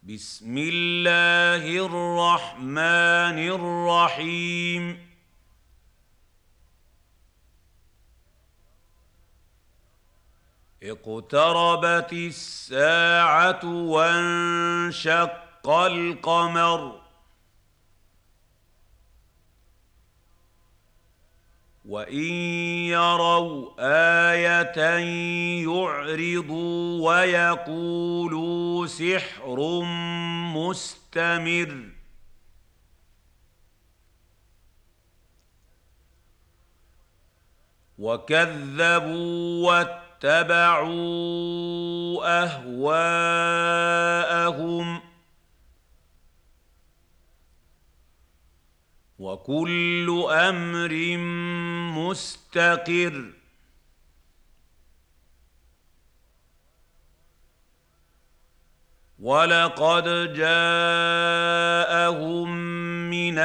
بسم الله الرحمن الرحيم. اقتربت الساعة وانشق القمر وإن يروا آية يعرضوا ويقولوا سحر مستمر وكذبوا واتبعوا أهواءهم وكل أمر مستقر ولقد جاءهم من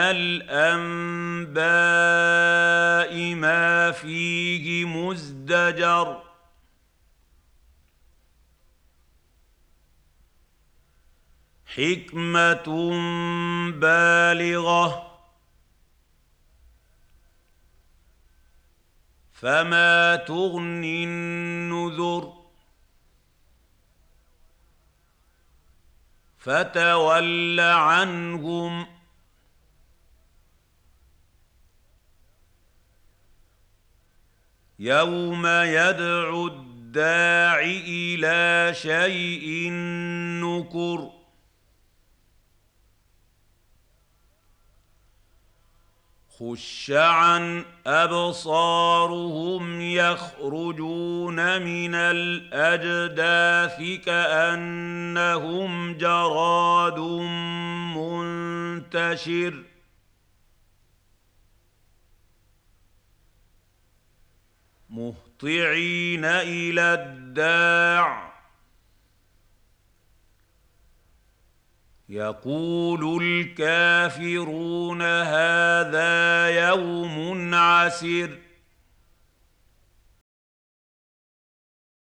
الأنباء ما فيه مزدجر حكمة بالغة فما تغني النذر فتول عنهم يوم يدعو الداع إلى شيء نكر خش عن أبصارهم يخرجون من الأجداث كأنهم جراد منتشر مهطعين إلى الداع يقول الكافرون هذا يوم عسر